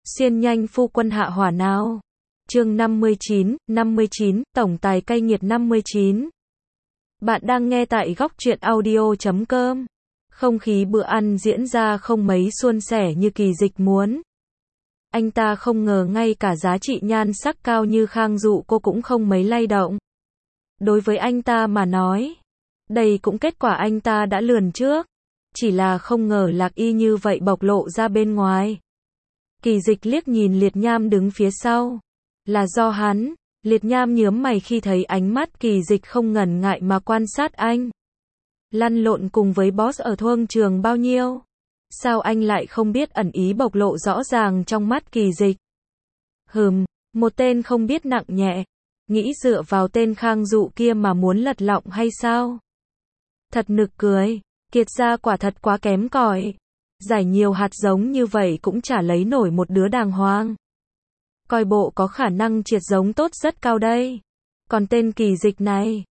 Xiên nhanh phu quân hạ hỏa nào. Chương 59, tổng tài cay nghiệt 59. Bạn đang nghe tại góc truyện audio.com. Không khí bữa ăn diễn ra không mấy suôn sẻ như Kỳ Dịch muốn. Anh ta không ngờ ngay cả giá trị nhan sắc cao như Khang Dụ cô cũng không mấy lay động. Đối với anh ta mà nói, đây cũng kết quả anh ta đã lường trước. Chỉ là không ngờ Lạc Y như vậy bộc lộ ra bên ngoài. Kỳ Dịch liếc nhìn Liệt Nham đứng phía sau. Là do hắn. Liệt Nham nhướng mày khi thấy ánh mắt Kỳ Dịch không ngần ngại mà quan sát anh. Lăn lộn cùng với boss ở thương trường bao nhiêu? Sao anh lại không biết ẩn ý bộc lộ rõ ràng trong mắt Kỳ Dịch? Một tên không biết nặng nhẹ. Nghĩ dựa vào tên Khang Dụ kia mà muốn lật lọng hay sao? Thật nực cười. Kiệt gia quả thật quá kém cỏi. Giải nhiều hạt giống như vậy cũng chả lấy nổi một đứa đàng hoàng. Coi bộ có khả năng triệt giống tốt rất cao đây. Còn tên Kỳ Dịch này,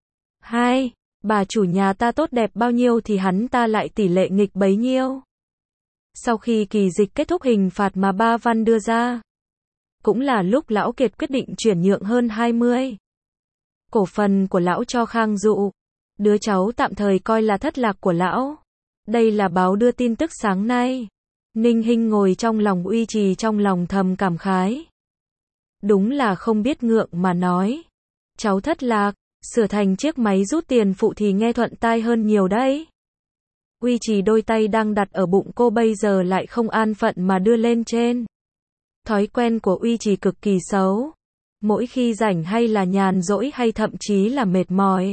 bà chủ nhà ta tốt đẹp bao nhiêu thì hắn ta lại tỷ lệ nghịch bấy nhiêu. Sau khi Kỳ Dịch kết thúc hình phạt mà Ba Văn đưa ra, cũng là lúc lão Kiệt quyết định chuyển nhượng hơn 20 cổ phần của lão cho Khang Dụ. Đứa cháu tạm thời coi là thất lạc của lão. Đây là báo đưa tin tức sáng nay. Ninh Hinh ngồi trong lòng Uy Trì trong lòng thầm cảm khái. Đúng là không biết ngượng mà nói. Cháu thất lạc, sửa thành chiếc máy rút tiền phụ thì nghe thuận tai hơn nhiều đấy. Uy Trì đôi tay đang đặt ở bụng cô bây giờ lại không an phận mà đưa lên trên. Thói quen của Uy Trì cực kỳ xấu. Mỗi khi rảnh hay là nhàn rỗi hay thậm chí là mệt mỏi,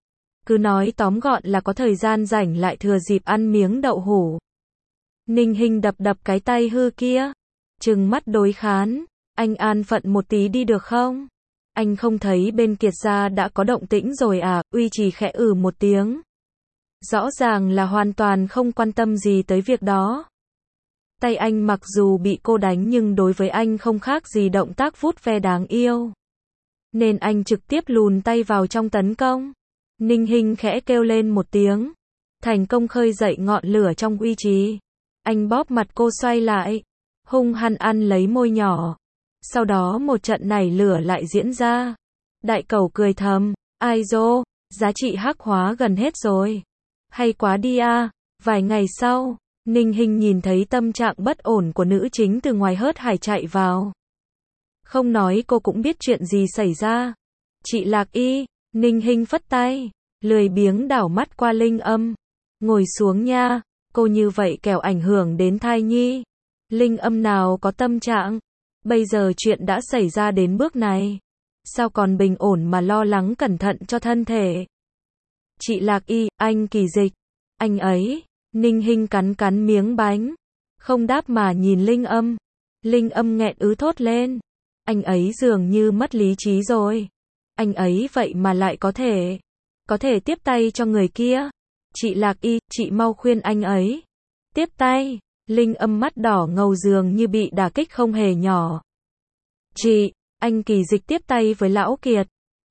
cứ nói tóm gọn là có thời gian rảnh lại thừa dịp ăn miếng đậu hũ. Ninh Hinh đập đập cái tay hư kia, trừng mắt đối kháng. Anh an phận một tí đi được không? Anh không thấy bên Kiệt gia đã có động tĩnh rồi à? Uy Trì khẽ một tiếng. Rõ ràng là hoàn toàn không quan tâm gì tới việc đó. Tay anh mặc dù bị cô đánh nhưng đối với anh không khác gì động tác vuốt ve đáng yêu. Nên anh trực tiếp lùn tay vào trong tấn công. Ninh Hinh khẽ kêu lên một tiếng. Thành công khơi dậy ngọn lửa trong Uy Trì. Anh bóp mặt cô xoay lại. Hung hăng ăn lấy môi nhỏ. Sau đó một trận nảy lửa lại diễn ra. Đại Cẩu cười thầm. Ai dô, giá trị hắc hóa gần hết rồi. Hay quá đi à. Vài ngày sau, Ninh Hinh nhìn thấy tâm trạng bất ổn của nữ chính từ ngoài hớt hải chạy vào. Không nói cô cũng biết chuyện gì xảy ra. Chị Lạc Y. Ninh Hinh phất tay, lười biếng đảo mắt qua Linh Âm. Ngồi xuống nha, cô như vậy kẻo ảnh hưởng đến thai nhi. Linh Âm nào có tâm trạng. Bây giờ chuyện đã xảy ra đến bước này. Sao còn bình ổn mà lo lắng cẩn thận cho thân thể. Chị Lạc Y, anh Kỳ Dịch. Anh ấy, Ninh Hinh cắn miếng bánh. Không đáp mà nhìn Linh Âm. Linh Âm nghẹn thốt lên. Anh ấy dường như mất lý trí rồi. Anh ấy vậy mà lại có thể tiếp tay cho người kia. Chị Lạc Y, chị mau khuyên anh ấy. Tiếp tay. Linh Âm mắt đỏ ngầu dường như bị đả kích không hề nhỏ. Chị, anh Kỳ Dịch tiếp tay với lão Kiệt.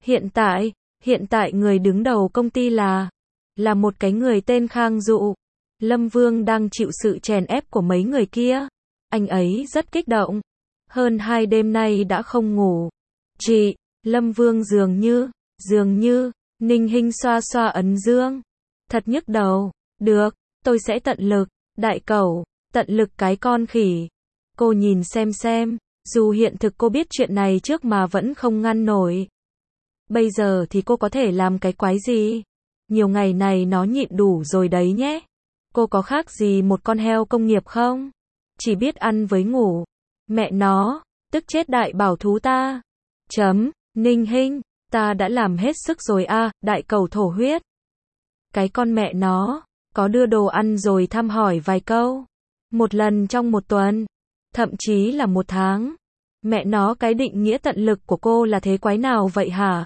Hiện tại người đứng đầu công ty là một cái người tên Khang Dụ. Lâm Vương đang chịu sự chèn ép của mấy người kia. Anh ấy rất kích động. Hơn 2 đêm nay đã không ngủ. Chị, Lâm Vương dường như, Ninh Hinh xoa xoa ấn dương. Thật nhức đầu. Được, tôi sẽ tận lực. Đại Cẩu, tận lực cái con khỉ. Cô nhìn xem, dù hiện thực cô biết chuyện này trước mà vẫn không ngăn nổi. Bây giờ thì cô có thể làm cái quái gì? Nhiều ngày này nó nhịn đủ rồi đấy nhé. Cô có khác gì một con heo công nghiệp không? Chỉ biết ăn với ngủ. Mẹ nó, tức chết đại bảo thú ta. Ninh Hinh, ta đã làm hết sức rồi à, Đại Cẩu thổ huyết. Cái con mẹ nó, có đưa đồ ăn rồi thăm hỏi vài câu. Một lần trong một tuần, thậm chí là một tháng. Mẹ nó cái định nghĩa tận lực của cô là thế quái nào vậy hả?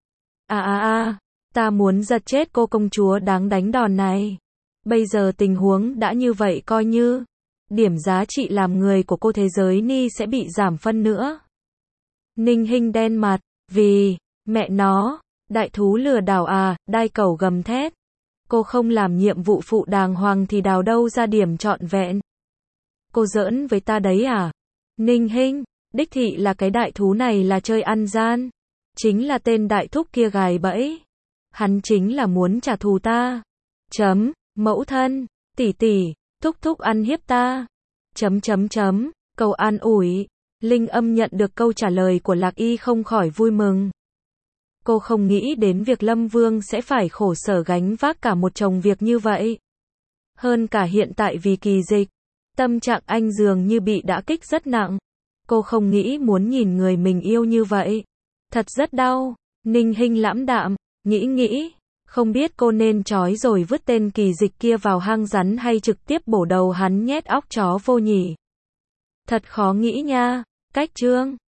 Ta muốn giật chết cô công chúa đáng đánh đòn này. Bây giờ tình huống đã như vậy coi như điểm giá trị làm người của cô thế giới ni sẽ bị giảm phân nữa. Ninh Hinh đen mặt. Vì, mẹ nó, đại thú lừa đảo à, Đại Cẩu gầm thét. Cô không làm nhiệm vụ phụ đàng hoàng thì đào đâu ra điểm trọn vẹn. Cô giỡn với ta đấy à? Ninh Hinh, đích thị là cái đại thú này là chơi ăn gian. Chính là tên đại thúc kia gài bẫy. Hắn chính là muốn trả thù ta. Mẫu thân, tỷ tỷ, thúc thúc ăn hiếp ta. Câu an ủi. Linh Âm nhận được câu trả lời của Lạc Y không khỏi vui mừng. Cô không nghĩ đến việc Lâm Vương sẽ phải khổ sở gánh vác cả một chồng việc như vậy. Hơn cả hiện tại vì kỳ dịch, tâm trạng anh dường như bị đả kích rất nặng. Cô không nghĩ muốn nhìn người mình yêu như vậy. Thật rất đau. Ninh Hinh lãm đạm, nghĩ, không biết cô nên trói rồi vứt tên kỳ dịch kia vào hang rắn hay trực tiếp bổ đầu hắn nhét óc chó vô nhỉ. Thật khó nghĩ nha. Cách chương